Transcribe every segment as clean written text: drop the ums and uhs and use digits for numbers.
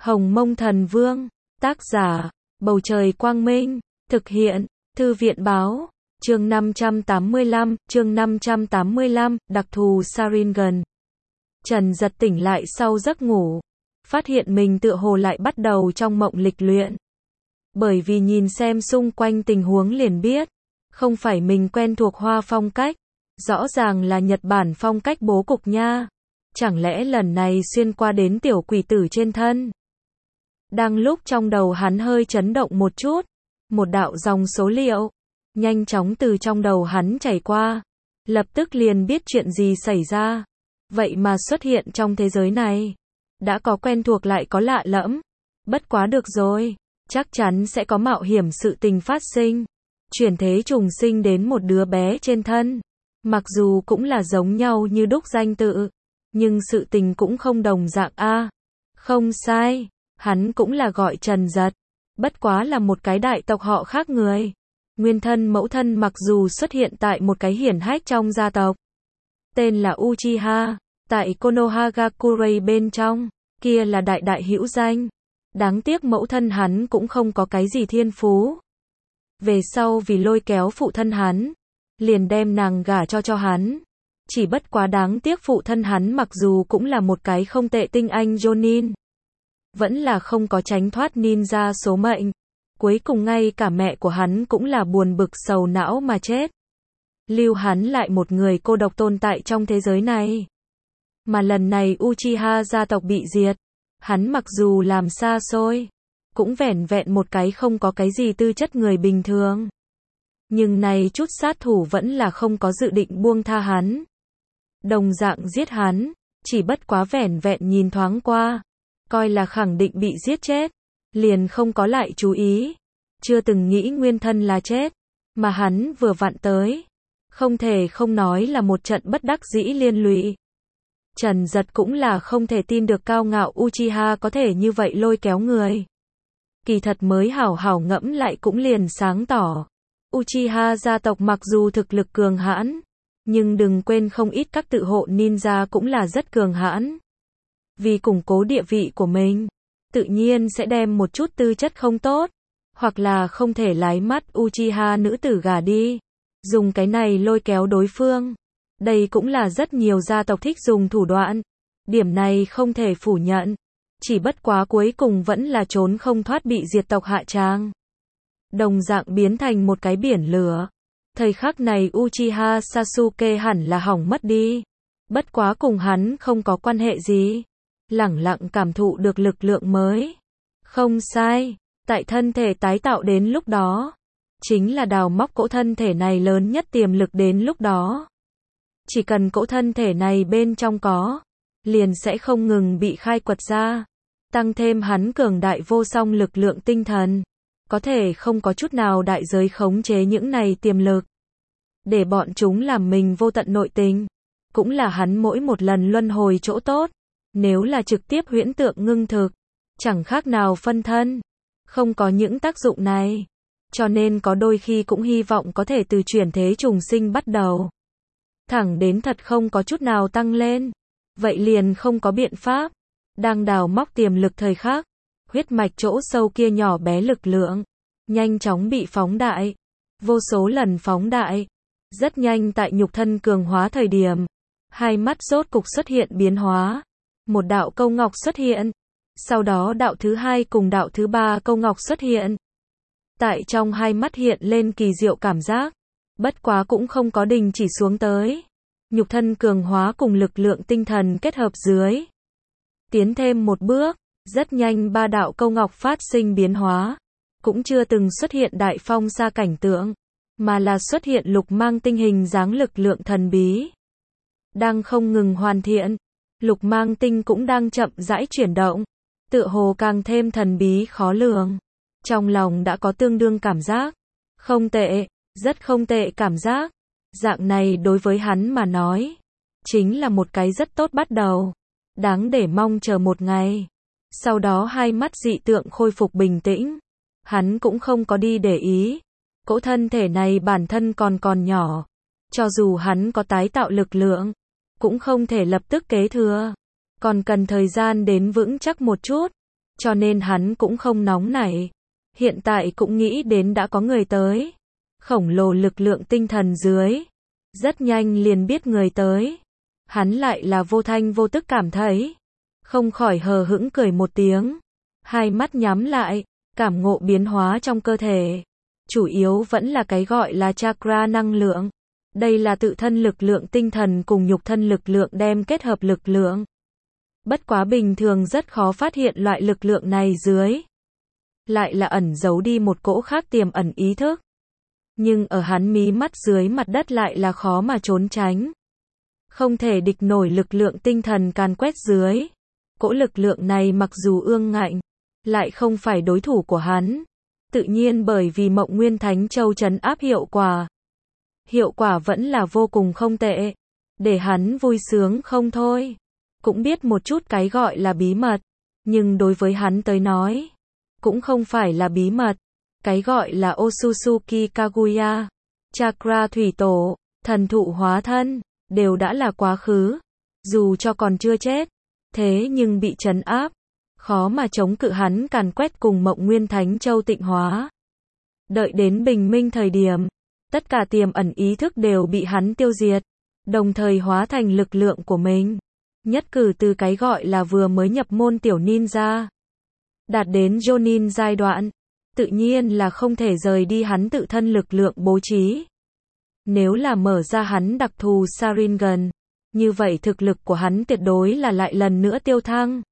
Hồng Mông Thần Vương, tác giả, Bầu Trời Quang Minh, thực hiện, Thư viện Báo, chương 585, đặc thù Sharingan. Trần giật tỉnh lại sau giấc ngủ, phát hiện mình tựa hồ lại bắt đầu trong mộng lịch luyện. Bởi vì nhìn xem xung quanh tình huống liền biết, không phải mình quen thuộc Hoa phong cách, rõ ràng là Nhật Bản phong cách bố cục nha. Chẳng lẽ lần này xuyên qua đến tiểu quỷ tử trên thân? Đang lúc trong đầu hắn hơi chấn động một chút, một đạo dòng số liệu nhanh chóng từ trong đầu hắn chảy qua, lập tức liền biết chuyện gì xảy ra. Vậy mà xuất hiện trong thế giới này, đã có quen thuộc lại có lạ lẫm. Bất quá được rồi, chắc chắn sẽ có mạo hiểm sự tình phát sinh. Chuyển thế trùng sinh đến một đứa bé trên thân, mặc dù cũng là giống nhau như đúc danh tự, nhưng sự tình cũng không đồng dạng a. Không sai, hắn cũng là gọi Trần Giật, bất quá là một cái đại tộc họ khác người. Nguyên thân mẫu thân mặc dù xuất hiện tại một cái hiển hách trong gia tộc, tên là Uchiha, tại Konohagakure bên trong, kia là đại đại hữu danh. Đáng tiếc mẫu thân hắn cũng không có cái gì thiên phú. Về sau vì lôi kéo phụ thân hắn, liền đem nàng gả cho hắn. Chỉ bất quá đáng tiếc phụ thân hắn mặc dù cũng là một cái không tệ tinh anh Jonin, vẫn là không có tránh thoát ninja số mệnh. Cuối cùng ngay cả mẹ của hắn cũng là buồn bực sầu não mà chết. Lưu hắn lại một người cô độc tồn tại trong thế giới này. Mà lần này Uchiha gia tộc bị diệt, hắn mặc dù làm xa xôi, cũng vẻn vẹn một cái không có cái gì tư chất người bình thường. Nhưng này chút sát thủ vẫn là không có dự định buông tha hắn. Đồng dạng giết hắn, chỉ bất quá vẻn vẹn nhìn thoáng qua, coi là khẳng định bị giết chết, liền không có lại chú ý. Chưa từng nghĩ nguyên thân là chết, mà hắn vừa vặn tới. Không thể không nói là một trận bất đắc dĩ liên lụy. Trần Giật cũng là không thể tin được cao ngạo Uchiha có thể như vậy lôi kéo người. Kỳ thật mới hảo hảo ngẫm lại cũng liền sáng tỏ. Uchiha gia tộc mặc dù thực lực cường hãn, nhưng đừng quên không ít các tự hộ ninja cũng là rất cường hãn. Vì củng cố địa vị của mình, tự nhiên sẽ đem một chút tư chất không tốt, hoặc là không thể lái mắt Uchiha nữ tử gả đi, dùng cái này lôi kéo đối phương. Đây cũng là rất nhiều gia tộc thích dùng thủ đoạn. Điểm này không thể phủ nhận. Chỉ bất quá cuối cùng vẫn là trốn không thoát bị diệt tộc hạ tràng. Đồng dạng biến thành một cái biển lửa. Thời khắc này Uchiha Sasuke hẳn là hỏng mất đi. Bất quá cùng hắn không có quan hệ gì. Lẳng lặng cảm thụ được lực lượng mới. Không sai, tại thân thể tái tạo đến lúc đó, chính là đào móc cỗ thân thể này lớn nhất tiềm lực đến lúc đó. Chỉ cần cỗ thân thể này bên trong có, liền sẽ không ngừng bị khai quật ra. Tăng thêm hắn cường đại vô song lực lượng tinh thần, có thể không có chút nào đại giới khống chế những này tiềm lực, để bọn chúng làm mình vô tận nội tình. Cũng là hắn mỗi một lần luân hồi chỗ tốt. Nếu là trực tiếp huyễn tượng ngưng thực, chẳng khác nào phân thân, không có những tác dụng này. Cho nên có đôi khi cũng hy vọng có thể từ chuyển thế trùng sinh bắt đầu, thẳng đến thật không có chút nào tăng lên, vậy liền không có biện pháp. Đang đào móc tiềm lực thời khắc, huyết mạch chỗ sâu kia nhỏ bé lực lượng, nhanh chóng bị phóng đại, vô số lần phóng đại. Rất nhanh tại nhục thân cường hóa thời điểm, hai mắt rốt cục xuất hiện biến hóa. Một đạo câu ngọc xuất hiện, sau đó đạo thứ hai cùng đạo thứ ba câu ngọc xuất hiện. Tại trong hai mắt hiện lên kỳ diệu cảm giác, bất quá cũng không có đình chỉ xuống tới. Nhục thân cường hóa cùng lực lượng tinh thần kết hợp dưới, tiến thêm một bước, rất nhanh ba đạo câu ngọc phát sinh biến hóa. Cũng chưa từng xuất hiện đại phong sa cảnh tượng, mà là xuất hiện lục mang tinh hình dáng lực lượng thần bí. Đang không ngừng hoàn thiện, lục mang tinh cũng đang chậm rãi chuyển động, tựa hồ càng thêm thần bí khó lường. Trong lòng đã có tương đương cảm giác. Không tệ, rất không tệ cảm giác. Dạng này đối với hắn mà nói, chính là một cái rất tốt bắt đầu. Đáng để mong chờ một ngày. Sau đó hai mắt dị tượng khôi phục bình tĩnh. Hắn cũng không có đi để ý. Cỗ thân thể này bản thân còn nhỏ. Cho dù hắn có tái tạo lực lượng, cũng không thể lập tức kế thừa. Còn cần thời gian đến vững chắc một chút. cho nên hắn cũng không nóng nảy. Hiện tại cũng nghĩ đến đã có người tới. Khổng lồ lực lượng tinh thần dưới. Rất nhanh liền biết người tới. Hắn lại là vô thanh vô tức cảm thấy. Không khỏi hờ hững cười một tiếng. Hai mắt nhắm lại, cảm ngộ biến hóa trong cơ thể. Chủ yếu vẫn là cái gọi là chakra năng lượng. Đây là tự thân lực lượng tinh thần cùng nhục thân lực lượng đem kết hợp lực lượng. Bất quá bình thường rất khó phát hiện loại lực lượng này dưới. Lại là ẩn giấu đi một cỗ khác tiềm ẩn ý thức. Nhưng ở hắn mí mắt dưới mặt đất lại là khó mà trốn tránh. Không thể địch nổi lực lượng tinh thần càn quét dưới. Cỗ lực lượng này mặc dù ương ngạnh, lại không phải đối thủ của hắn. Tự nhiên bởi vì Mộng Nguyên Thánh Châu trấn áp hiệu quả. Hiệu quả vẫn là vô cùng không tệ. Để hắn vui sướng không thôi. Cũng biết một chút cái gọi là bí mật. Nhưng đối với hắn tới nói, cũng không phải là bí mật. Cái gọi là Otsutsuki Kaguya, Chakra Thủy Tổ, thần thụ hóa thân, đều đã là quá khứ. Dù cho còn chưa chết, thế nhưng bị trấn áp. Khó mà chống cự hắn càn quét cùng Mộng Nguyên Thánh Châu tịnh hóa. Đợi đến bình minh thời điểm, tất cả tiềm ẩn ý thức đều bị hắn tiêu diệt, đồng thời hóa thành lực lượng của mình. Nhất cử từ cái gọi là vừa mới nhập môn tiểu ninja, đạt đến Jonin giai đoạn, tự nhiên là không thể rời đi hắn tự thân lực lượng bố trí. Nếu là mở ra hắn đặc thù Sharingan, như vậy thực lực của hắn tuyệt đối là lại lần nữa tiêu thăng.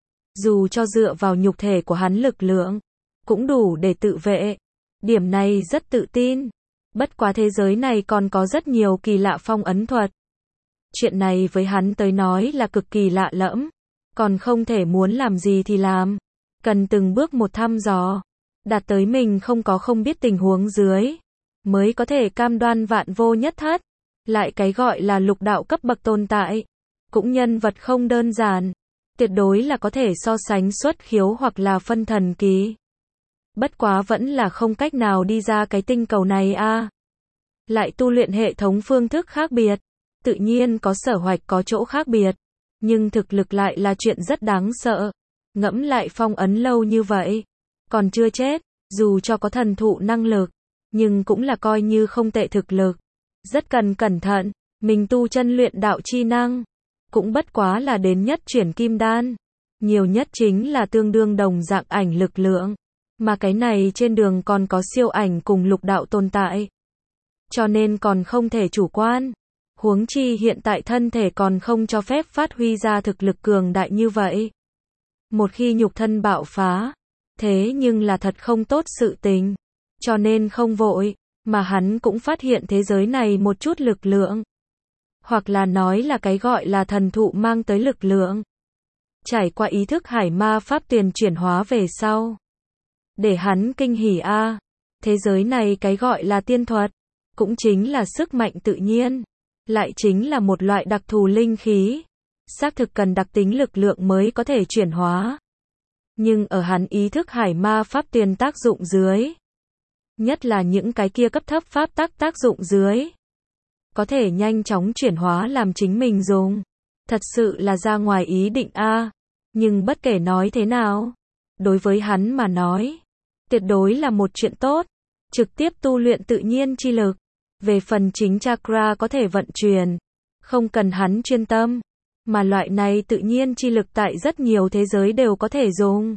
Dù cho dựa vào nhục thể của hắn lực lượng, cũng đủ để tự vệ. Điểm này rất tự tin. Bất quá thế giới này còn có rất nhiều kỳ lạ phong ấn thuật. Chuyện này với hắn tới nói là cực kỳ lạ lẫm. Còn không thể muốn làm gì thì làm. Cần từng bước một thăm dò. Đạt tới mình không biết tình huống dưới. Mới có thể cam đoan vạn vô nhất thất. Lại cái gọi là lục đạo cấp bậc tồn tại. Cũng nhân vật không đơn giản. Tuyệt đối là có thể so sánh xuất khiếu hoặc là phân thần kỳ. Bất quá vẫn là không cách nào đi ra cái tinh cầu này a. Lại tu luyện hệ thống phương thức khác biệt. Tự nhiên có sở hoạch có chỗ khác biệt. Nhưng thực lực lại là chuyện rất đáng sợ. Ngẫm lại phong ấn lâu như vậy. Còn chưa chết, dù cho có thần thụ năng lực. Nhưng cũng là coi như không tệ thực lực. Rất cần cẩn thận, mình tu chân luyện đạo chi năng. Cũng bất quá là đến nhất chuyển kim đan. Nhiều nhất chính là tương đương đồng dạng ảnh lực lượng. Mà cái này trên đường còn có siêu ảnh cùng lục đạo tồn tại. Cho nên còn không thể chủ quan. Huống chi hiện tại thân thể còn không cho phép phát huy ra thực lực cường đại như vậy. Một khi nhục thân bạo phá, thế nhưng là thật không tốt sự tình. Cho nên không vội, mà hắn cũng phát hiện thế giới này một chút lực lượng. Hoặc là nói là cái gọi là thần thụ mang tới lực lượng. Trải qua ý thức hải ma pháp tiền chuyển hóa về sau. Để hắn kinh hỉ a. Thế giới này cái gọi là tiên thuật. Cũng chính là sức mạnh tự nhiên. Lại chính là một loại đặc thù linh khí. Xác thực cần đặc tính lực lượng mới có thể chuyển hóa. Nhưng ở hắn ý thức hải ma pháp tiền tác dụng dưới. Nhất là những cái kia cấp thấp pháp tác dụng dưới. Có thể nhanh chóng chuyển hóa làm chính mình dùng. Thật sự là ra ngoài ý định a. Nhưng bất kể nói thế nào, đối với hắn mà nói, tuyệt đối là một chuyện tốt. Trực tiếp tu luyện tự nhiên chi lực. Về phần chính chakra có thể vận chuyển, không cần hắn chuyên tâm. Mà loại này tự nhiên chi lực tại rất nhiều thế giới đều có thể dùng.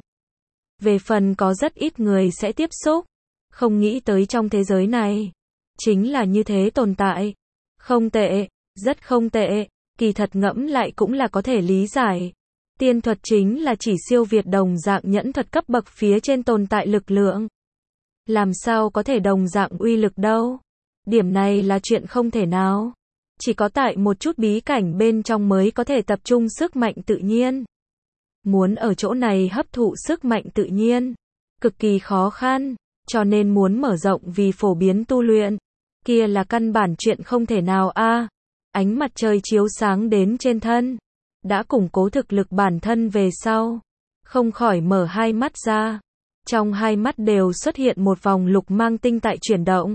Về phần có rất ít người sẽ tiếp xúc. Không nghĩ tới trong thế giới này. Chính là như thế tồn tại. Không tệ, rất không tệ. Kỳ thật ngẫm lại cũng là có thể lý giải. Tiên thuật chính là chỉ siêu việt đồng dạng nhẫn thuật cấp bậc phía trên tồn tại lực lượng. Làm sao có thể đồng dạng uy lực đâu. Điểm này là chuyện không thể nào. Chỉ có tại một chút bí cảnh bên trong mới có thể tập trung sức mạnh tự nhiên. Muốn ở chỗ này hấp thụ sức mạnh tự nhiên. Cực kỳ khó khăn. Cho nên muốn mở rộng vì phổ biến tu luyện. Kia là căn bản chuyện không thể nào a. Ánh mặt trời chiếu sáng đến trên thân. Đã củng cố thực lực bản thân về sau. Không khỏi mở hai mắt ra. Trong hai mắt đều xuất hiện một vòng lục mang tinh tại chuyển động.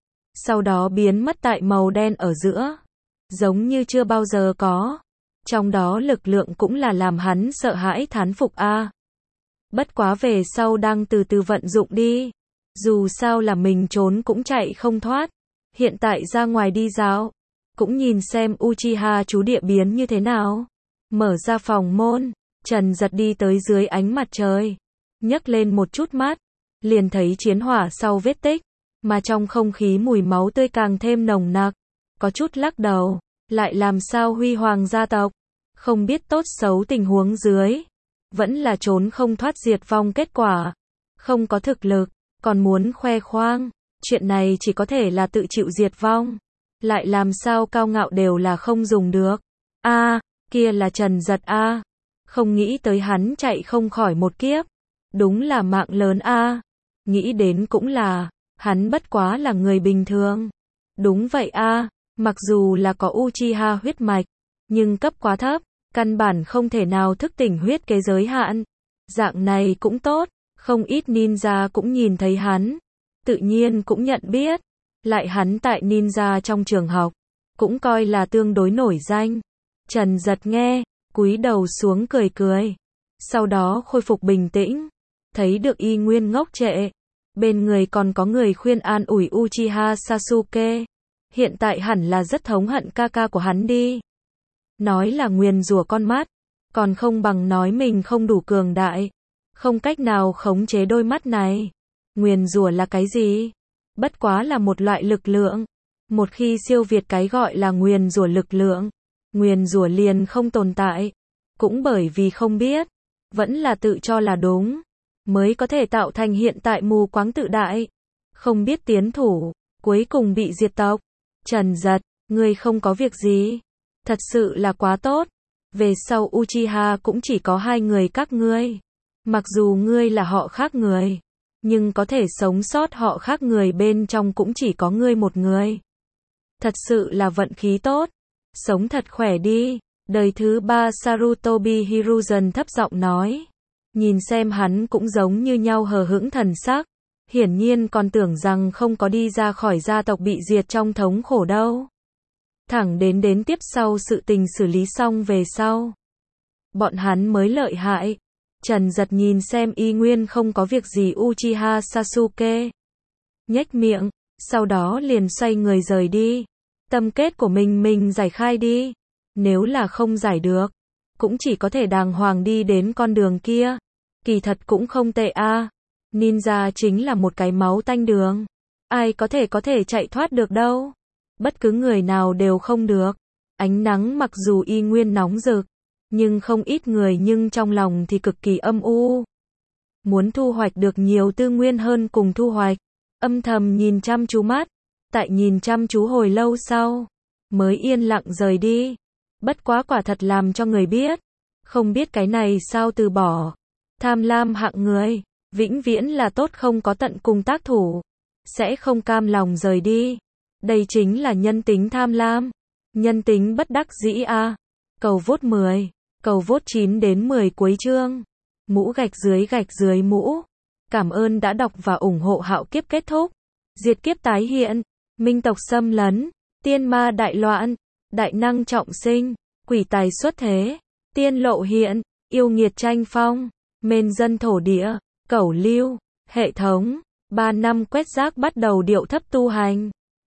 Sau đó biến mất tại màu đen ở giữa. Giống như chưa bao giờ có. Trong đó lực lượng cũng là làm hắn sợ hãi thán phục a. Bất quá về sau đang từ từ vận dụng đi. Dù sao là mình trốn cũng chạy không thoát. Hiện tại ra ngoài đi dạo, cũng nhìn xem Uchiha chú địa biến như thế nào. Mở ra phòng môn, Trần Giật đi tới dưới ánh mặt trời, nhấc lên một chút mắt, liền thấy chiến hỏa sau vết tích, mà trong không khí mùi máu tươi càng thêm nồng nặc. Có chút lắc đầu, lại làm sao huy hoàng gia tộc, không biết tốt xấu tình huống dưới, vẫn là trốn không thoát diệt vong kết quả, không có thực lực, còn muốn khoe khoang, chuyện này chỉ có thể là tự chịu diệt vong, lại làm sao cao ngạo đều là không dùng được. A, kia là Trần Giật a, không nghĩ tới hắn chạy không khỏi một kiếp, đúng là mạng lớn a. Nghĩ đến cũng là, hắn bất quá là người bình thường. Đúng vậy a, mặc dù là có Uchiha huyết mạch, nhưng cấp quá thấp, căn bản không thể nào thức tỉnh huyết kế giới hạn. Dạng này cũng tốt, không ít ninja cũng nhìn thấy hắn, tự nhiên cũng nhận biết. Lại hắn tại ninja trong trường học, cũng coi là tương đối nổi danh. Trần Giật nghe, cúi đầu xuống cười cười. Sau đó khôi phục bình tĩnh, thấy được y nguyên ngốc trệ. Bên người còn có người khuyên an ủi Uchiha Sasuke. Hiện tại hẳn là rất thống hận ca ca của hắn đi. Nói là nguyền rủa con mắt, còn không bằng nói mình không đủ cường đại, không cách nào khống chế đôi mắt này. Nguyền rủa là cái gì? Bất quá là một loại lực lượng. Một khi siêu việt cái gọi là nguyền rủa lực lượng, nguyền rủa liền không tồn tại. Cũng bởi vì không biết, vẫn là tự cho là đúng, mới có thể tạo thành hiện tại mù quáng tự đại. Không biết tiến thủ, cuối cùng bị diệt tộc. Trần Giật, ngươi không có việc gì. Thật sự là quá tốt. Về sau Uchiha cũng chỉ có hai người các ngươi. Mặc dù ngươi là họ khác người, nhưng có thể sống sót họ khác người bên trong cũng chỉ có ngươi một người. Thật sự là vận khí tốt. Sống thật khỏe đi. Đời thứ 3 Sarutobi Hiruzen thấp giọng nói. Nhìn xem hắn cũng giống như nhau hờ hững thần sắc. Hiển nhiên còn tưởng rằng không có đi ra khỏi gia tộc bị diệt trong thống khổ đâu. Thẳng đến tiếp sau sự tình xử lý xong về sau, bọn hắn mới lợi hại. Trần Giật nhìn xem y nguyên không có việc gì Uchiha Sasuke, nhếch miệng, sau đó liền xoay người rời đi. Tâm kết của mình giải khai đi. Nếu là không giải được, cũng chỉ có thể đàng hoàng đi đến con đường kia. Kỳ thật cũng không tệ a. Ninja chính là một cái máu tanh đường. Ai có thể chạy thoát được đâu. Bất cứ người nào đều không được. Ánh nắng mặc dù y nguyên nóng rực, nhưng không ít người nhưng trong lòng thì cực kỳ âm u. Muốn thu hoạch được nhiều tư nguyên hơn cùng thu hoạch. Âm thầm nhìn chăm chú mắt. Tại nhìn chăm chú hồi lâu sau, mới yên lặng rời đi. Bất quá quả thật làm cho người biết. Không biết cái này sao từ bỏ. Tham lam hạng người, vĩnh viễn là tốt không có tận cùng tác thủ. Sẽ không cam lòng rời đi. Đây chính là nhân tính tham lam. Nhân tính bất đắc dĩ a. Cầu vote 10. Cầu vote 9 đến 10 cuối chương. Mũ gạch dưới mũ. Cảm ơn đã đọc và ủng hộ Hạo Kiếp kết thúc. Diệt kiếp tái hiện. Minh tộc xâm lấn. Tiên ma đại loạn. Đại năng trọng sinh. Quỷ tài xuất thế. Tiên lộ hiện. Yêu nghiệt tranh phong. Mên dân thổ địa. Cẩu lưu. Hệ thống. 3 năm quét rác bắt đầu điệu thấp tu hành.